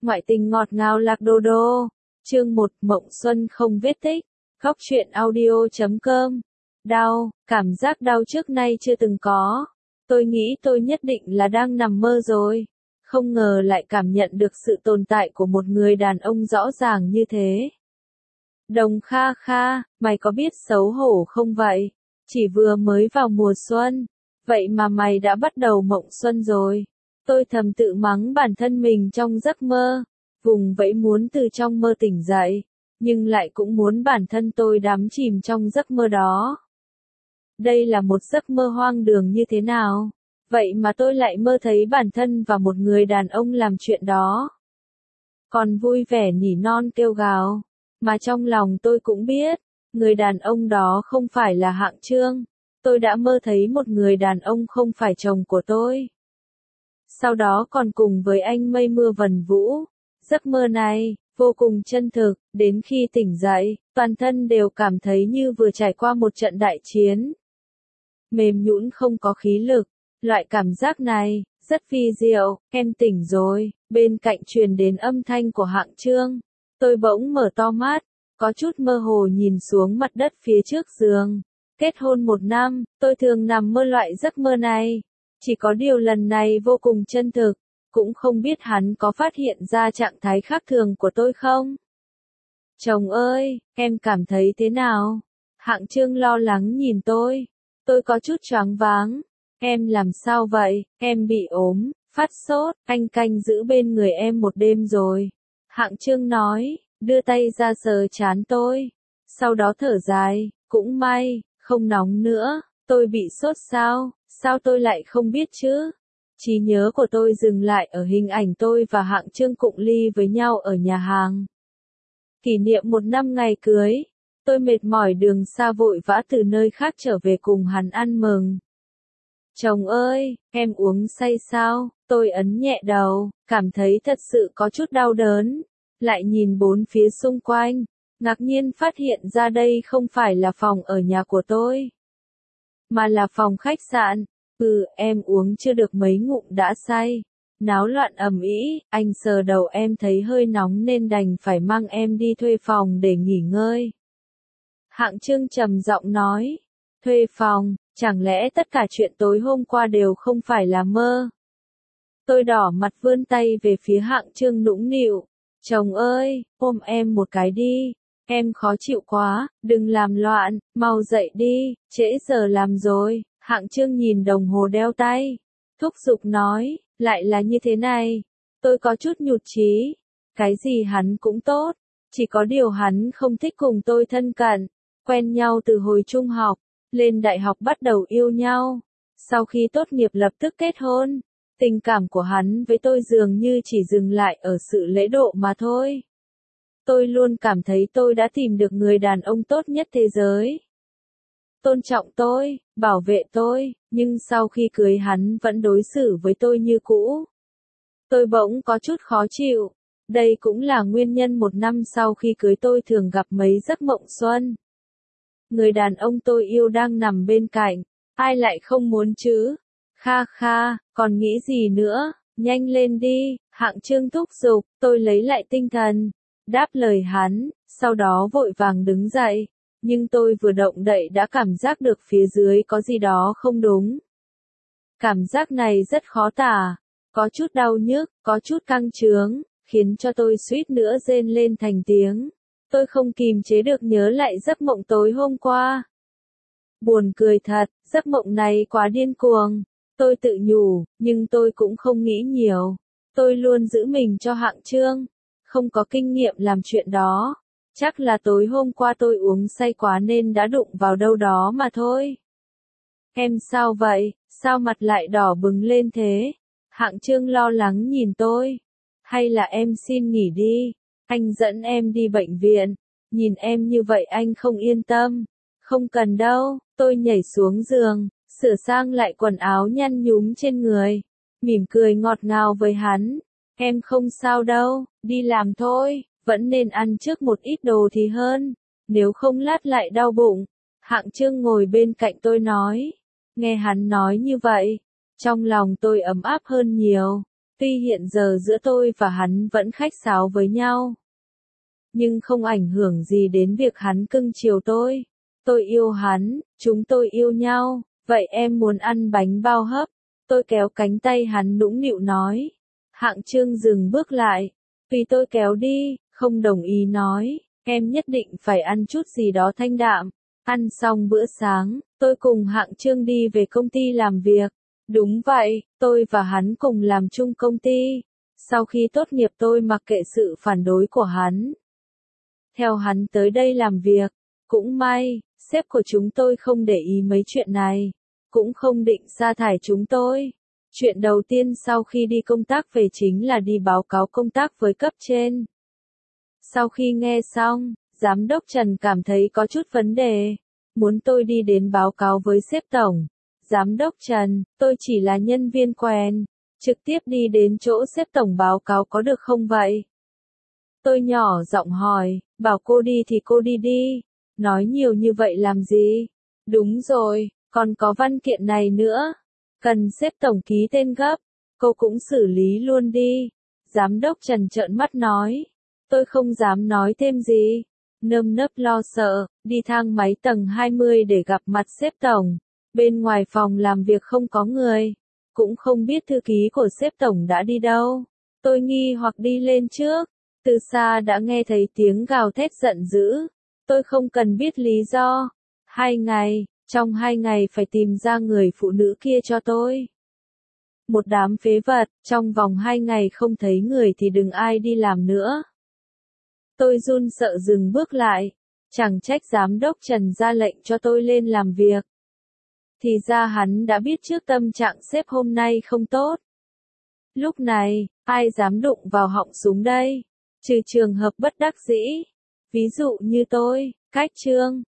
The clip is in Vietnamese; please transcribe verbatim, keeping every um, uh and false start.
Ngoại tình ngọt ngào lạc đô đô. Chương một, Mộng Xuân không vết tích. Góc truyện audio chấm com. Đau, cảm giác đau trước nay chưa từng có. Tôi nghĩ tôi nhất định là đang nằm mơ rồi. Không ngờ lại cảm nhận được sự tồn tại của một người đàn ông rõ ràng như thế. Đồng Kha Kha, mày có biết xấu hổ không vậy? Chỉ vừa mới vào mùa xuân. Vậy mà mày đã bắt đầu mộng xuân rồi. Tôi thầm tự mắng bản thân mình trong giấc mơ. Vùng vẫy muốn từ trong mơ tỉnh dậy. Nhưng lại cũng muốn bản thân tôi đắm chìm trong giấc mơ đó. Đây là một giấc mơ hoang đường như thế nào? Vậy mà tôi lại mơ thấy bản thân và một người đàn ông làm chuyện đó. Còn vui vẻ nỉ non kêu gào. Mà trong lòng tôi cũng biết, người đàn ông đó không phải là Hạng Chương. Tôi đã mơ thấy một người đàn ông không phải chồng của tôi. Sau đó còn cùng với anh mây mưa vần vũ. Giấc mơ này, vô cùng chân thực, đến khi tỉnh dậy, toàn thân đều cảm thấy như vừa trải qua một trận đại chiến. Mềm nhũn không có khí lực, loại cảm giác này, rất vi diệu, em tỉnh rồi, bên cạnh truyền đến âm thanh của Hạng Chương. Tôi bỗng mở to mắt, có chút mơ hồ nhìn xuống mặt đất phía trước giường. Kết hôn một năm, tôi thường nằm mơ loại giấc mơ này. Chỉ có điều lần này vô cùng chân thực, cũng không biết hắn có phát hiện ra trạng thái khác thường của tôi không? Chồng ơi, em cảm thấy thế nào? Hạng Chương lo lắng nhìn tôi. Tôi có chút choáng váng. Em làm sao vậy? Em bị ốm, phát sốt, anh canh giữ bên người em một đêm rồi. Hạng Chương nói, đưa tay ra sờ trán tôi. Sau đó thở dài, cũng may, không nóng nữa. Tôi bị sốt sao? Sao tôi lại không biết chứ? Trí nhớ của tôi dừng lại ở hình ảnh tôi và Hạng Chương cụng ly với nhau ở nhà hàng. Kỷ niệm một năm ngày cưới. Tôi mệt mỏi đường xa vội vã từ nơi khác trở về cùng hắn ăn mừng. Chồng ơi, em uống say sao? Tôi ấn nhẹ đầu, cảm thấy thật sự có chút đau đớn. Lại nhìn bốn phía xung quanh, ngạc nhiên phát hiện ra đây không phải là phòng ở nhà của tôi, mà là phòng khách sạn. Ừ, em uống chưa được mấy ngụm đã say. Náo loạn ầm ĩ, anh sờ đầu em thấy hơi nóng nên đành phải mang em đi thuê phòng để nghỉ ngơi. Hạng Chương trầm giọng nói, thuê phòng, chẳng lẽ tất cả chuyện tối hôm qua đều không phải là mơ? Tôi đỏ mặt vươn tay về phía Hạng Chương nũng nịu, chồng ơi, ôm em một cái đi. Em khó chịu quá, đừng làm loạn, mau dậy đi, trễ giờ làm rồi. Hạng Chương nhìn đồng hồ đeo tay, thúc giục nói, lại là như thế này. Tôi có chút nhụt chí. Cái gì hắn cũng tốt, chỉ có điều hắn không thích cùng tôi thân cận. Quen nhau từ hồi trung học, lên đại học bắt đầu yêu nhau. Sau khi tốt nghiệp lập tức kết hôn. Tình cảm của hắn với tôi dường như chỉ dừng lại ở sự lễ độ mà thôi. Tôi luôn cảm thấy tôi đã tìm được người đàn ông tốt nhất thế giới. Tôn trọng tôi, bảo vệ tôi, nhưng sau khi cưới hắn vẫn đối xử với tôi như cũ. Tôi bỗng có chút khó chịu. Đây cũng là nguyên nhân một năm sau khi cưới tôi thường gặp mấy giấc mộng xuân. Người đàn ông tôi yêu đang nằm bên cạnh, ai lại không muốn chứ? Kha Kha, còn nghĩ gì nữa, nhanh lên đi. Hạng Chương thúc giục. Tôi lấy lại tinh thần, đáp lời hắn, sau đó vội vàng đứng dậy. Nhưng tôi vừa động đậy đã cảm giác được phía dưới có gì đó không đúng. Cảm giác này rất khó tả, có chút đau nhức, có chút căng chướng, khiến cho tôi suýt nữa rên lên thành tiếng. Tôi không kìm chế được nhớ lại giấc mộng tối hôm qua. Buồn cười thật, giấc mộng này quá điên cuồng. Tôi tự nhủ, nhưng tôi cũng không nghĩ nhiều. Tôi luôn giữ mình cho Hạng Chương, không có kinh nghiệm làm chuyện đó. Chắc là tối hôm qua tôi uống say quá nên đã đụng vào đâu đó mà thôi. Em sao vậy, sao mặt lại đỏ bừng lên thế? Hạng Chương lo lắng nhìn tôi. Hay là em xin nghỉ đi, anh dẫn em đi bệnh viện. Nhìn em như vậy anh không yên tâm. Không cần đâu, tôi nhảy xuống giường, sửa sang lại quần áo nhăn nhúm trên người. Mỉm cười ngọt ngào với hắn. Em không sao đâu, đi làm thôi. Vẫn nên ăn trước một ít đồ thì hơn, nếu không lát lại đau bụng. Hạng Chương ngồi bên cạnh tôi nói. Nghe hắn nói như vậy, trong lòng tôi ấm áp hơn nhiều. Tuy hiện giờ giữa tôi và hắn vẫn khách sáo với nhau, nhưng không ảnh hưởng gì đến việc hắn cưng chiều tôi. Tôi yêu hắn, chúng tôi yêu nhau, vậy em muốn ăn bánh bao hấp? Tôi kéo cánh tay hắn nũng nịu nói. Hạng Trương dừng bước lại, vì tôi kéo đi, không đồng ý nói, em nhất định phải ăn chút gì đó thanh đạm. Ăn xong bữa sáng, tôi cùng Hạng Trương đi về công ty làm việc. Đúng vậy, tôi và hắn cùng làm chung công ty. Sau khi tốt nghiệp tôi mặc kệ sự phản đối của hắn, theo hắn tới đây làm việc. Cũng may, sếp của chúng tôi không để ý mấy chuyện này, cũng không định sa thải chúng tôi. Chuyện đầu tiên sau khi đi công tác về chính là đi báo cáo công tác với cấp trên. Sau khi nghe xong, Giám đốc Trần cảm thấy có chút vấn đề, muốn tôi đi đến báo cáo với sếp tổng. Giám đốc Trần, tôi chỉ là nhân viên quen, trực tiếp đi đến chỗ sếp tổng báo cáo có được không vậy? Tôi nhỏ giọng hỏi, bảo cô đi thì cô đi đi, nói nhiều như vậy làm gì? Đúng rồi, còn có văn kiện này nữa, cần sếp tổng ký tên gấp, cô cũng xử lý luôn đi. Giám đốc Trần trợn mắt nói, tôi không dám nói thêm gì, nơm nớp lo sợ, đi thang máy tầng hai mươi để gặp mặt sếp tổng. Bên ngoài phòng làm việc không có người, cũng không biết thư ký của sếp tổng đã đi đâu. Tôi nghi hoặc đi lên trước, từ xa đã nghe thấy tiếng gào thét giận dữ. Tôi không cần biết lý do. Hai ngày, trong hai ngày phải tìm ra người phụ nữ kia cho tôi. Một đám phế vật, trong vòng hai ngày không thấy người thì đừng ai đi làm nữa. Tôi run sợ dừng bước lại, chẳng trách giám đốc Trần ra lệnh cho tôi lên làm việc. Thì ra hắn đã biết trước tâm trạng sếp hôm nay không tốt. Lúc này, ai dám đụng vào họng súng đây? Trừ trường hợp bất đắc dĩ. Ví dụ như tôi, Cách Trương.